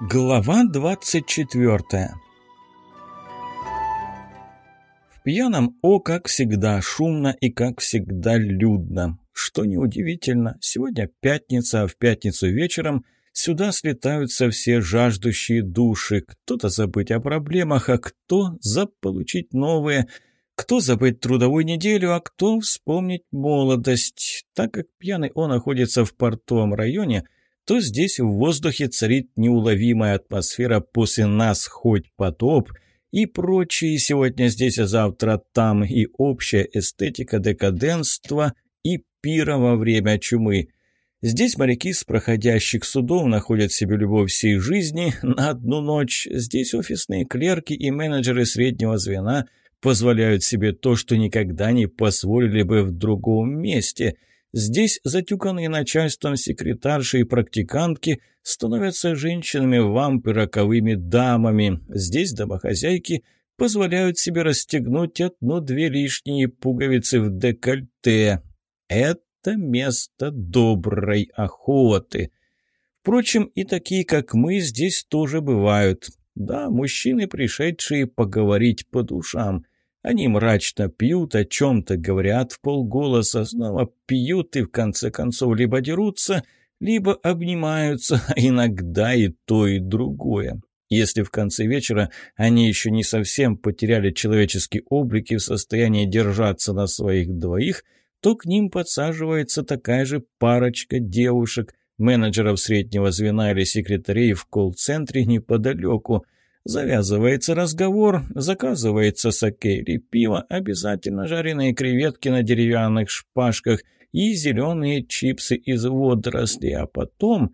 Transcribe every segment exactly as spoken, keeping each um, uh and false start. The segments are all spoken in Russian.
Глава двадцать четвертая. В пьяном О, как всегда, шумно и, как всегда, людно. Что неудивительно, сегодня пятница, а в пятницу вечером сюда слетаются все жаждущие души. Кто-то забыть о проблемах, а кто заполучить новые. Кто забыть трудовую неделю, а кто вспомнить молодость. Так как пьяный О находится в портовом районе, то здесь в воздухе царит неуловимая атмосфера «после нас хоть потоп» и прочие сегодня здесь, а завтра там, и общая эстетика декаденства и пира во время чумы. Здесь моряки с проходящих судов находят себе любовь всей жизни на одну ночь. Здесь офисные клерки и менеджеры среднего звена позволяют себе то, что никогда не позволили бы в другом месте. Здесь затюканные начальством секретарши и практикантки становятся женщинами-вампы, роковыми дамами. Здесь домохозяйки позволяют себе расстегнуть одну-две лишние пуговицы в декольте. Это место доброй охоты. Впрочем, и такие, как мы, здесь тоже бывают. Да, мужчины, пришедшие поговорить по душам. Они мрачно пьют, о чем-то говорят вполголоса, снова пьют и в конце концов либо дерутся, либо обнимаются, а иногда и то, и другое. Если в конце вечера они еще не совсем потеряли человеческий облик и в состоянии держаться на своих двоих, то к ним подсаживается такая же парочка девушек, менеджеров среднего звена или секретарей в колл-центре неподалеку. Завязывается разговор, заказывается саке или пиво, обязательно жареные креветки на деревянных шпажках и зеленые чипсы из водорослей, а потом...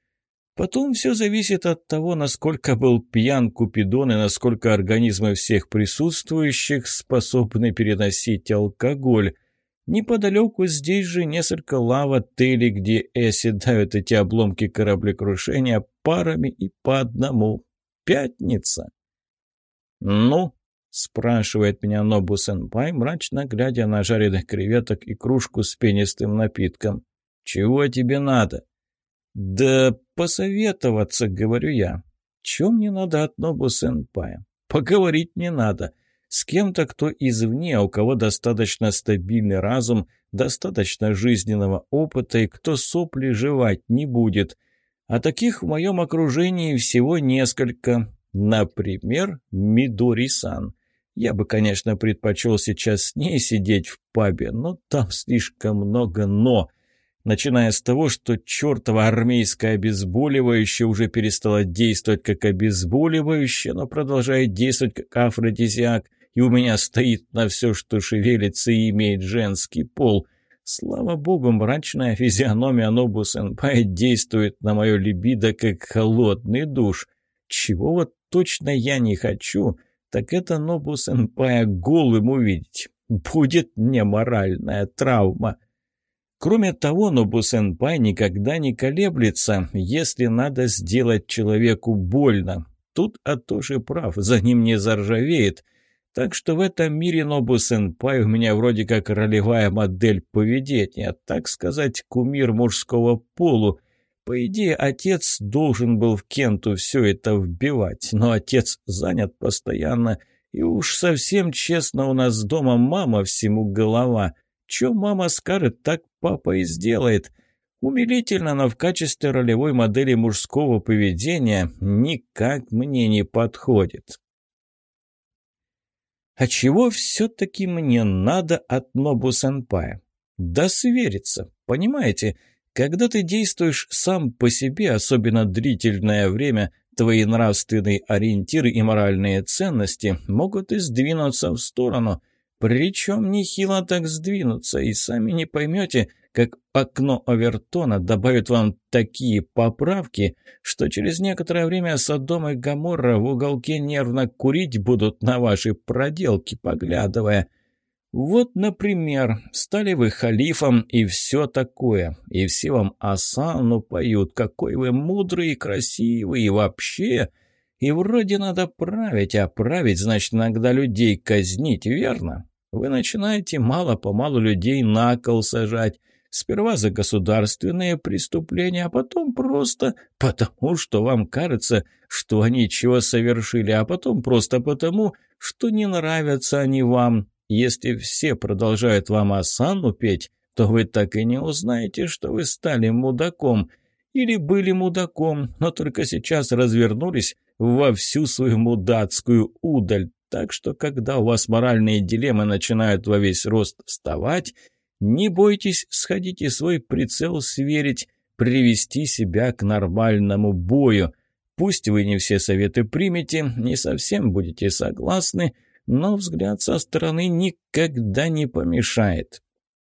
Потом все зависит от того, насколько был пьян Купидон и насколько организмы всех присутствующих способны переносить алкоголь. Неподалеку здесь же несколько лав-отелей, где оседают эти обломки кораблекрушения парами и по одному. Пятница. «Ну?» – спрашивает меня Нобу-сенпай, мрачно глядя на жареных креветок и кружку с пенистым напитком. «Чего тебе надо?» «Да посоветоваться», – говорю я. «Чё мне надо от Нобу-сенпая? Поговорить мне надо. С кем-то, кто извне, у кого достаточно стабильный разум, достаточно жизненного опыта и кто сопли жевать не будет». А таких в моем окружении всего несколько. Например, Мидори-сан. Я бы, конечно, предпочел сейчас с ней сидеть в пабе, но там слишком много «но». Начиная с того, что чертово армейское обезболивающее уже перестало действовать как обезболивающее, но продолжает действовать как афродизиак, и у меня стоит на все, что шевелится и имеет женский пол. Слава богу, мрачная физиономия Нобу-сенпай действует на мое либидо, как холодный душ. Чего вот точно я не хочу, так это Нобу-сенпая голым увидеть. Будет мне моральная травма. Кроме того, Нобу-сенпай никогда не колеблется, если надо сделать человеку больно. Тут Атоши прав, за ним не заржавеет. Так что в этом мире Нобу-сенпай у меня вроде как ролевая модель поведения, так сказать, кумир мужского полу. По идее, отец должен был в Кенту все это вбивать, но отец занят постоянно, и уж совсем честно, у нас дома мама всему голова. Че мама скажет, так папа и сделает. Умилительно, но в качестве ролевой модели мужского поведения никак мне не подходит. А чего все-таки мне надо от Нобу-сенпая? Да свериться, понимаете? Когда ты действуешь сам по себе, особенно длительное время, твои нравственные ориентиры и моральные ценности могут и сдвинуться в сторону. Причем нехило так сдвинуться, и сами не поймете, как окно Овертона добавит вам такие поправки, что через некоторое время Содом и Гоморра в уголке нервно курить будут на ваши проделки, поглядывая. Вот, например, стали вы халифом и все такое, и все вам осанну поют, какой вы мудрый и красивый, и вообще... И вроде надо править, а править значит иногда людей казнить, верно? Вы начинаете мало-помалу людей на кол сажать, Сперва за государственные преступления, а потом просто потому, что вам кажется, что они чего совершили, а потом просто потому, что не нравятся они вам. Если все продолжают вам осанну петь, то вы так и не узнаете, что вы стали мудаком. Или были мудаком, но только сейчас развернулись во всю свою мудацкую удаль. Так что, когда у вас моральные дилеммы начинают во весь рост вставать, не бойтесь сходить и свой прицел сверить, привести себя к нормальному бою. Пусть вы не все советы примете, не совсем будете согласны, но взгляд со стороны никогда не помешает.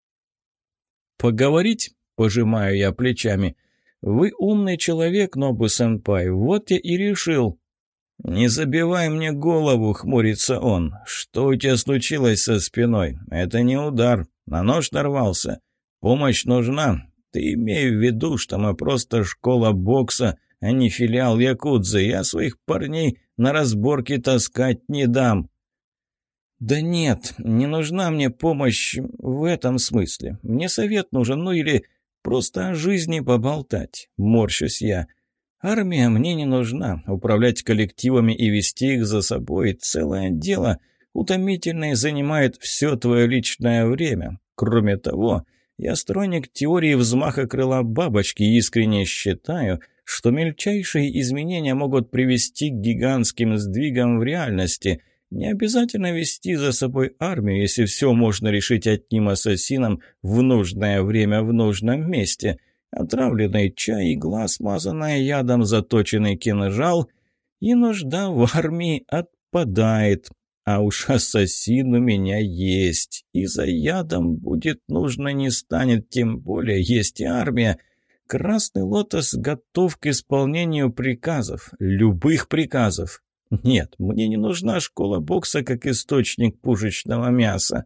«Поговорить?» – пожимаю я плечами. «Вы умный человек, Нобу-сэмпай, вот я и решил». «Не забивай мне голову», — хмурится он. «Что у тебя случилось со спиной? Это не удар. На нож нарвался. Помощь нужна. Ты имей в виду, что мы просто школа бокса, а не филиал якудзы. Я своих парней на разборки таскать не дам». «Да нет, не нужна мне помощь в этом смысле. Мне совет нужен, ну или просто о жизни поболтать», — морщусь я. «Армия мне не нужна. Управлять коллективами и вести их за собой – целое дело. Утомительное занимает все твое личное время. Кроме того, я сторонник теории взмаха крыла бабочки и искренне считаю, что мельчайшие изменения могут привести к гигантским сдвигам в реальности. Не обязательно вести за собой армию, если все можно решить одним ассасином в нужное время в нужном месте». Отравленный чай, игла, смазанная ядом, заточенный кинжал, и нужда в армии отпадает. А уж ассасин у меня есть, и за ядом будет нужно не станет, тем более есть и армия. Красный лотос готов к исполнению приказов, любых приказов. Нет, мне не нужна школа бокса как источник пушечного мяса.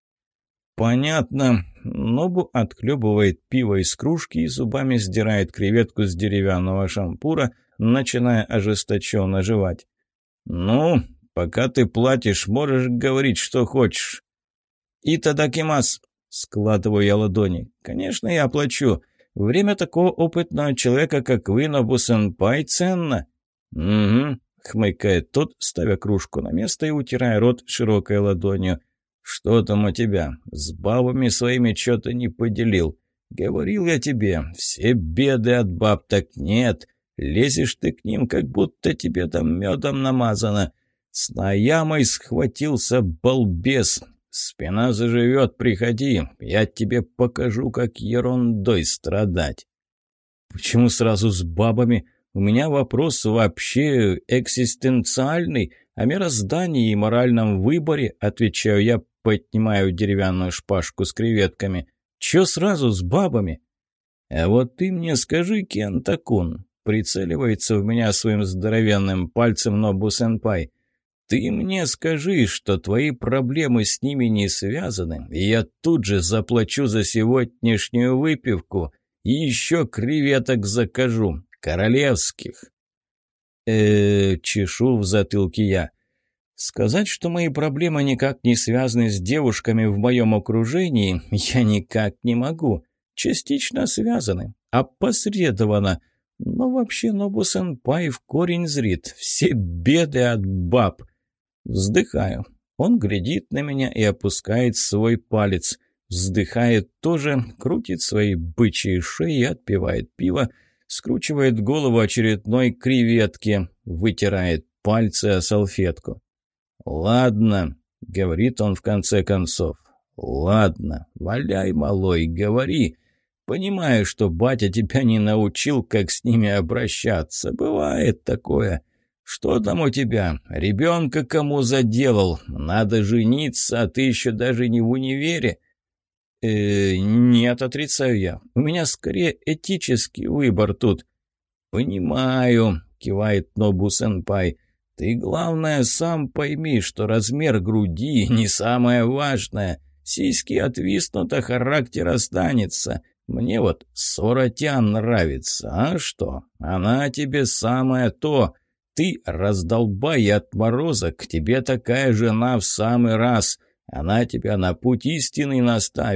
«Понятно». Нобу отхлебывает пиво из кружки и зубами сдирает креветку с деревянного шампура, начиная ожесточенно жевать. «Ну, пока ты платишь, можешь говорить, что хочешь». «Итадакимас», — складываю я ладони. «Конечно, я плачу. Время такого опытного человека, как вы, Нобу-сэмпай, ценно». «Угу», — хмыкает тот, ставя кружку на место и утирая рот широкой ладонью. «Что там у тебя? С бабами своими что-то не поделил. Говорил я тебе, все беды от баб, так нет. Лезешь ты к ним, как будто тебе там медом намазано. С наямой схватился балбес. Спина заживет, приходи, я тебе покажу, как ерундой страдать». «Почему сразу с бабами? У меня вопрос вообще экзистенциальный, о мироздании и моральном выборе», отвечаю я, поднимаю деревянную шпажку с креветками. «Чё сразу с бабами?» «А вот ты мне скажи, Кента-кун», прицеливается в меня своим здоровенным пальцем Нобу-сэмпай, «ты мне скажи, что твои проблемы с ними не связаны, и я тут же заплачу за сегодняшнюю выпивку и еще креветок закажу, королевских». э чешу в затылке я. Сказать, что мои проблемы никак не связаны с девушками в моем окружении, я никак не могу. Частично связаны, опосредованно. Но вообще Нобу-сэмпай в корень зрит. Все беды от баб. Вздыхаю. Он глядит на меня и опускает свой палец. Вздыхает тоже, крутит свои бычьи шеи, отпивает пиво, скручивает голову очередной креветки, вытирает пальцы о салфетку. «Ладно», — говорит он в конце концов, — «ладно, валяй, малой, говори. Понимаю, что батя тебя не научил, как с ними обращаться. Бывает такое. Что там у тебя? Ребенка кому заделал? Надо жениться, а ты еще даже не в универе». «Э, нет, отрицаю я. У меня скорее этический выбор тут». «Понимаю», — кивает Нобу-сэмпай. «Ты, главное, сам пойми, что размер груди не самое важное. Сиськи отвиснут, а характер останется. Мне вот Соротян нравится, а что? Она тебе самое то. Ты раздолбай и отморозок, тебе такая жена в самый раз. Она тебя на путь истинный наставит.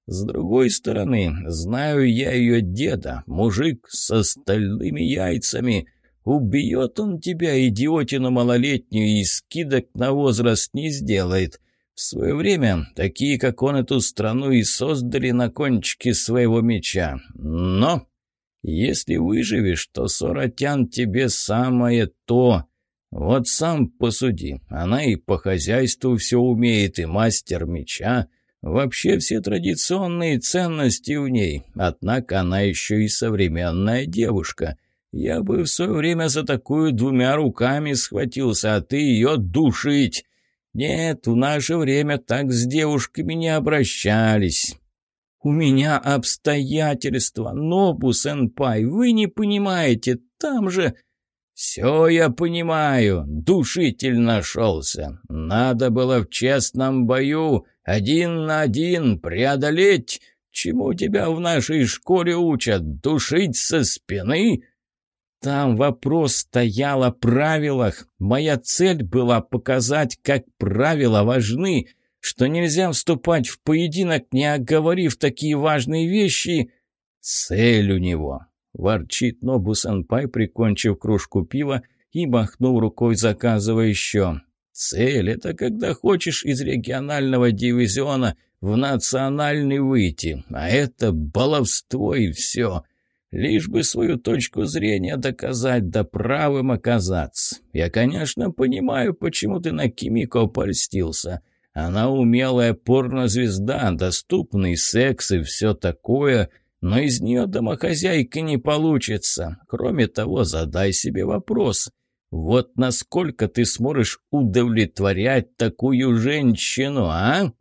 С другой стороны, знаю я ее деда, мужик со стальными яйцами. Убьет он тебя, идиотину малолетнюю, и скидок на возраст не сделает. В свое время такие, как он, эту страну и создали на кончике своего меча. Но если выживешь, то Соратян тебе самое то. Вот сам посуди, она и по хозяйству все умеет, и мастер меча. Вообще все традиционные ценности в ней, однако она еще и современная девушка. Я бы в свое время за такую двумя руками схватился, а ты ее душить. Нет, в наше время так с девушками не обращались. У меня обстоятельства, Нобу-сенпай, вы не понимаете, там же... «Все я понимаю, душитель нашелся. Надо было в честном бою один на один преодолеть. Чему тебя в нашей школе учат? Душить со спины?» Там вопрос стоял о правилах. Моя цель была показать, как правила важны, что нельзя вступать в поединок, не оговорив такие важные вещи. Цель у него... Ворчит Нобу-сенпай, прикончив кружку пива и махнув рукой, заказывая еще. Цель — это когда хочешь из регионального дивизиона в национальный выйти, а это баловство и все. Лишь бы свою точку зрения доказать, да правым оказаться. Я, конечно, понимаю, почему ты на Кимико польстился. Она умелая порнозвезда, доступный секс и все такое... Но из нее домохозяйка не получится. Кроме того, задай себе вопрос. Вот насколько ты сможешь удовлетворять такую женщину, а?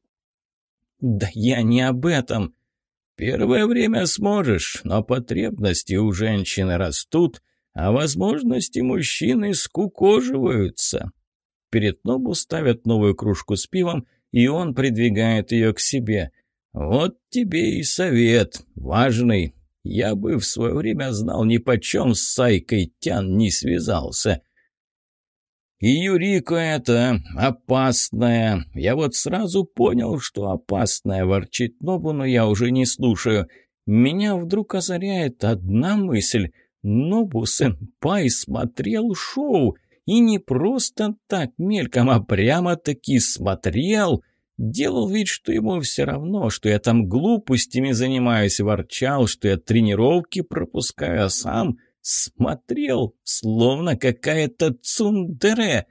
Да я не об этом. Первое время сможешь, но потребности у женщины растут, а возможности мужчины скукоживаются. Перед Нобу ставят новую кружку с пивом, и он придвигает ее к себе. «Вот тебе и совет, важный. Я бы в свое время знал, нипочем с Сайкой Тян не связался. И Юрико это опасная. Я вот сразу понял, что опасная», — ворчит Нобу, но я уже не слушаю. Меня вдруг озаряет одна мысль. Нобу-сенпай смотрел шоу, и не просто так мельком, а прямо-таки смотрел... Делал вид, что ему все равно, что я там глупостями занимаюсь, ворчал, что я тренировки пропускаю, а сам смотрел, словно какая-то цундере.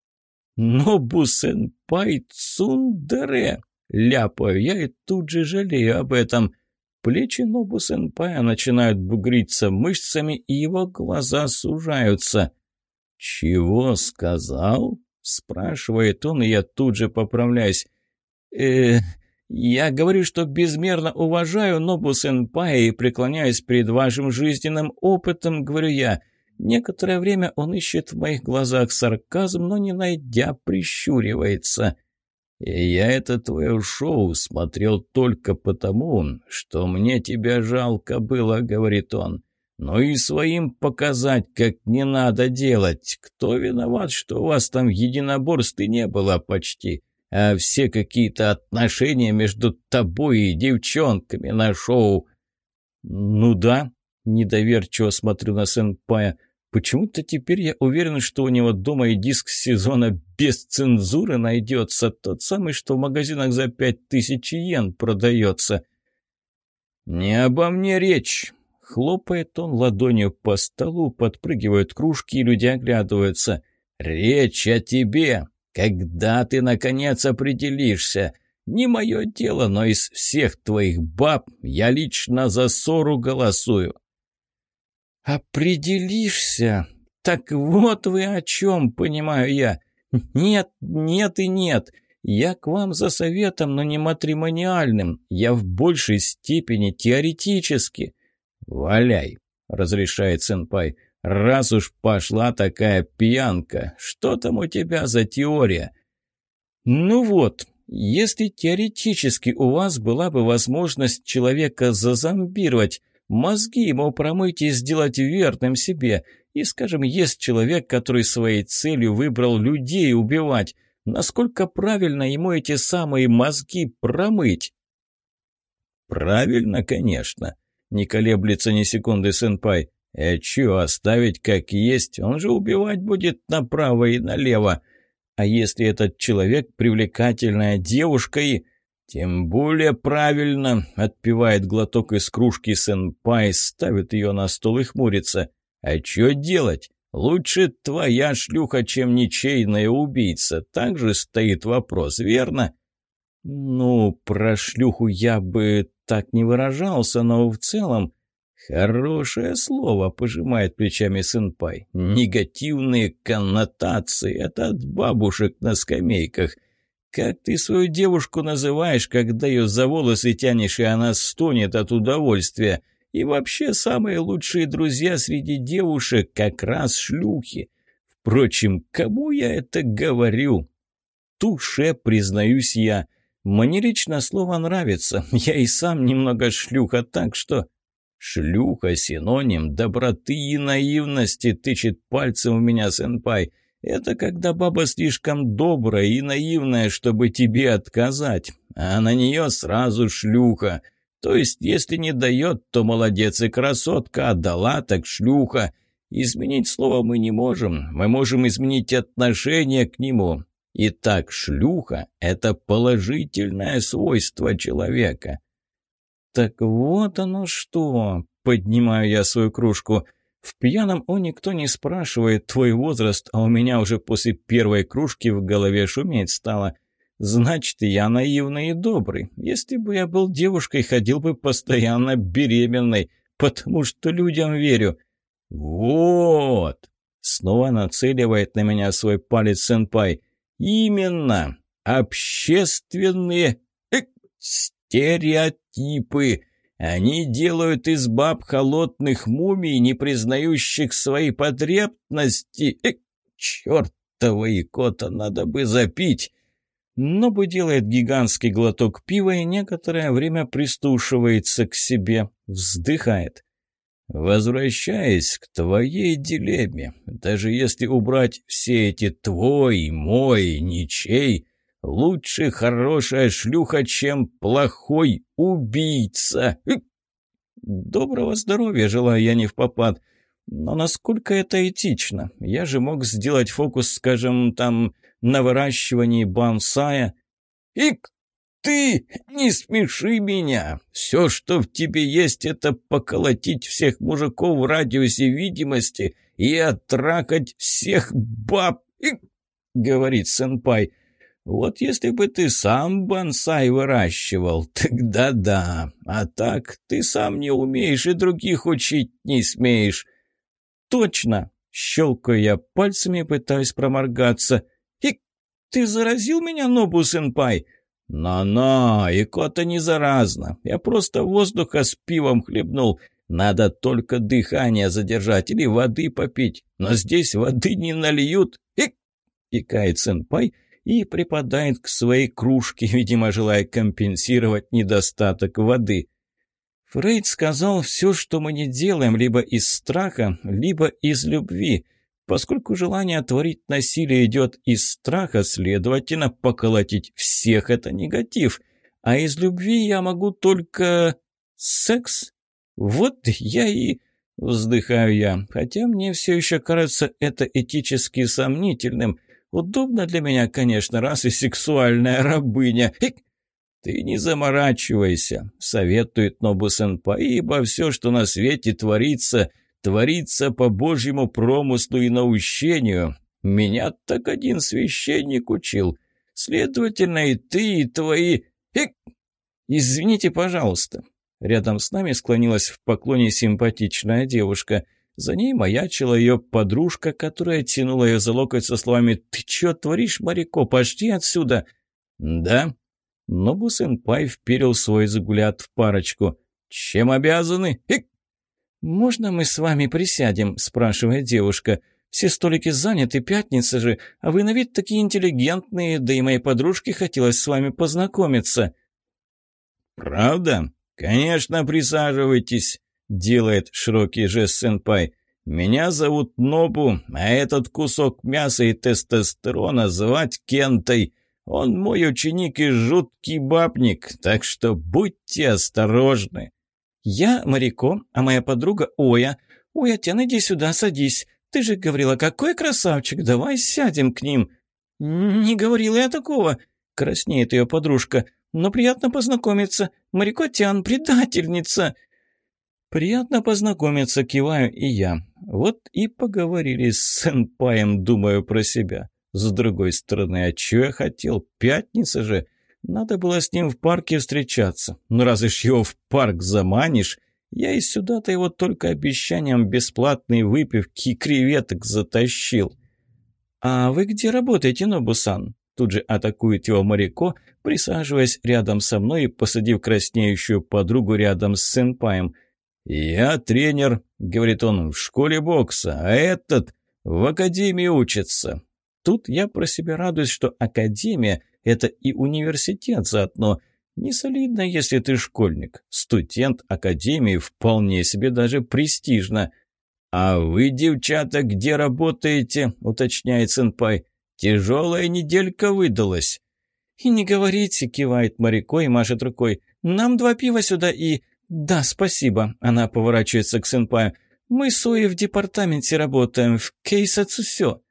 Нобу-сенпай цундере, ляпаю я и тут же жалею об этом. Плечи Нобу-сенпая начинают бугриться мышцами, и его глаза сужаются. «Чего сказал?» — спрашивает он, и я тут же поправляюсь. Э, я говорю, что безмерно уважаю Нобу-сенпая и преклоняюсь перед вашим жизненным опытом, говорю я. Некоторое время он ищет в моих глазах сарказм, но, не найдя, прищуривается. И я это твое шоу смотрел только потому, что мне тебя жалко было, говорит он. Ну и своим показать, как не надо делать. Кто виноват, что у вас там единоборств и не было почти? А все какие-то отношения между тобой и девчонками на шоу. Ну да, недоверчиво смотрю на сенпая. Почему-то теперь я уверен, что у него дома и диск сезона без цензуры найдется, тот самый, что в магазинах за пять тысяч йен продается. Не обо мне речь. Хлопает он ладонью по столу, подпрыгивают кружки, и люди оглядываются. Речь о тебе. Когда ты, наконец, определишься? Не мое дело, но из всех твоих баб я лично за Сору голосую». «Определишься? Так вот вы о чем, понимаю я. Нет, нет и нет. Я к вам за советом, но не матримониальным. Я в большей степени теоретически». «Валяй», — разрешает сенпай. «Раз уж пошла такая пьянка, что там у тебя за теория?» «Ну вот, если теоретически у вас была бы возможность человека зазомбировать, мозги ему промыть и сделать верным себе, и, скажем, есть человек, который своей целью выбрал людей убивать, насколько правильно ему эти самые мозги промыть?» Правильно, конечно. Не колеблется ни секунды сенпай. А чё, оставить как есть? Он же убивать будет направо и налево. А если этот человек привлекательная девушка и... Тем более правильно, отпивает глоток из кружки сенпай, ставит ее на стол и хмурится. А чё делать? Лучше твоя шлюха, чем ничейная убийца. Так же стоит вопрос, верно? Ну, про шлюху я бы так не выражался, но в целом... Хорошее слово, пожимает плечами сенпай. Негативные коннотации, это от бабушек на скамейках. Как ты свою девушку называешь, когда ее за волосы тянешь, и она стонет от удовольствия? И вообще самые лучшие друзья среди девушек как раз шлюхи. Впрочем, кому я это говорю? Туше, признаюсь я. Мне лично слово нравится. Я и сам немного шлюха, так что... Шлюха — синоним доброты и наивности, тычет пальцем в меня сенпай. Это когда баба слишком добрая и наивная, чтобы тебе отказать, а на нее сразу шлюха. То есть, если не дает, то молодец и красотка, а дала, так шлюха. Изменить слово мы не можем, мы можем изменить отношение к нему. Итак, шлюха — это положительное свойство человека. Так вот оно что, поднимаю я свою кружку. В пьяном о никто не спрашивает твой возраст, а у меня уже после первой кружки в голове шуметь стало. Значит, я наивный и добрый. Если бы я был девушкой, ходил бы постоянно беременной, потому что людям верю. Вот! Снова нацеливает на меня свой палец сенпай. Именно! Общественные э, стереотипы! Они делают из баб холодных мумий, не признающих свои потребности. Э, чертова икота, надо бы запить. Нобу делает гигантский глоток пива и некоторое время пристушивается к себе, вздыхает. Возвращаясь к твоей дилемме, даже если убрать все эти «твой», «мой», «ничей», лучше хорошая шлюха, чем плохой убийца. Доброго здоровья желаю я невпопад. Но насколько это этично? Я же мог сделать фокус, скажем, там, на выращивании бонсая. Ик, ты не смеши меня. Все, что в тебе есть, это поколотить всех мужиков в радиусе видимости и оттракать всех баб. Ик, говорит сенпай. Вот если бы ты сам бонсай выращивал, тогда да. А так ты сам не умеешь и других учить не смеешь. Точно. Щелкаю я пальцами и пытаюсь проморгаться. И ты заразил меня, Нобу-сенпай? На-на, икота не заразна. Я просто воздуха с пивом хлебнул. Надо только дыхание задержать или воды попить. Но здесь воды не нальют. Ик! Икает сенпай и припадает к своей кружке, видимо, желая компенсировать недостаток воды. Фрейд сказал, все, что мы не делаем, либо из страха, либо из любви. Поскольку желание творить насилие идет из страха, следовательно, поколотить всех – это негатив. А из любви я могу только... секс? Вот я и... Вздыхаю я, хотя мне все еще кажется это этически сомнительным. Удобно для меня, конечно, раз и сексуальная рабыня. Хик! Ты не заморачивайся, советует Нобу-сенпай, ибо все, что на свете творится, творится по Божьему промыслу и наущению. Меня так один священник учил. Следовательно, и ты, и твои... Хик! Извините, пожалуйста. Рядом с нами склонилась в поклоне симпатичная девушка. За ней маячила ее подружка, которая тянула ее за локоть со словами «Ты че творишь, Марико? Пошли отсюда!» «Да?» Нобу-сенпай вперил свой взгляд в парочку. «Чем обязаны?» Хик! «Можно мы с вами присядем?» – спрашивает девушка. «Все столики заняты, пятница же, а вы на вид такие интеллигентные, да и моей подружке хотелось с вами познакомиться». «Правда? Конечно, присаживайтесь», — делает широкий жест сенпай. «Меня зовут Нобу, а этот кусок мяса и тестостерона звать Кентой. Он мой ученик и жуткий бабник, так что будьте осторожны». «Я Марико, а моя подруга Оя. Оя, Тян, иди сюда, садись. Ты же говорила, какой красавчик, давай сядем к ним». «Не говорила я такого», — краснеет ее подружка. «Но приятно познакомиться. Марико Тян, предательница». «Приятно познакомиться», — киваю и я. Вот и поговорили с сэнпаем, думаю про себя. С другой стороны, а чё я хотел? Пятница же. Надо было с ним в парке встречаться. Ну разве ж его в парк заманишь? Я и сюда-то его только обещанием бесплатной выпивки и креветок затащил. «А вы где работаете, Нобу-сан?» Тут же атакует его Марико, присаживаясь рядом со мной и посадив краснеющую подругу рядом с сэнпаем. «Я тренер», — говорит он, — «в школе бокса, а этот в академии учится». Тут я про себя радуюсь, что академия — это и университет заодно. Не солидно, если ты школьник. Студент академии вполне себе даже престижно. «А вы, девчата, где работаете?» — уточняет сэнпай. «Тяжелая неделька выдалась». «И не говорите», — кивает Марико и машет рукой. «Нам два пива сюда и...» «Да, спасибо», — она поворачивается к сэнпаю. «Мы с Оей в департаменте работаем, в Кейсацусё».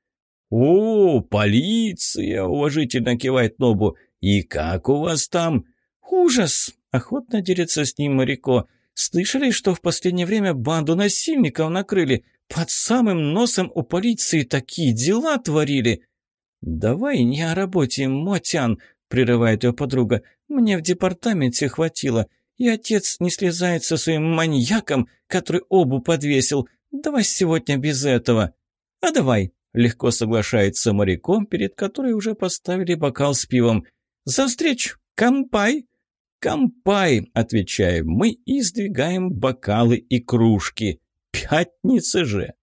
«О, полиция!» — уважительно кивает Нобу. «И как у вас там?» «Ужас!» — охотно делится с ним Марико. «Слышали, что в последнее время банду насильников накрыли? Под самым носом у полиции такие дела творили!» «Давай не о работе, Мотян!» — прерывает ее подруга. «Мне в департаменте хватило, и отец не слезает со своим маньяком, который обу подвесил. Давай сегодня без этого!» «А давай!» — легко соглашается Марико, перед которой уже поставили бокал с пивом. «За встречу! Кампай!» «Кампай!» — отвечаем мы и сдвигаем бокалы и кружки. «Пятница же!»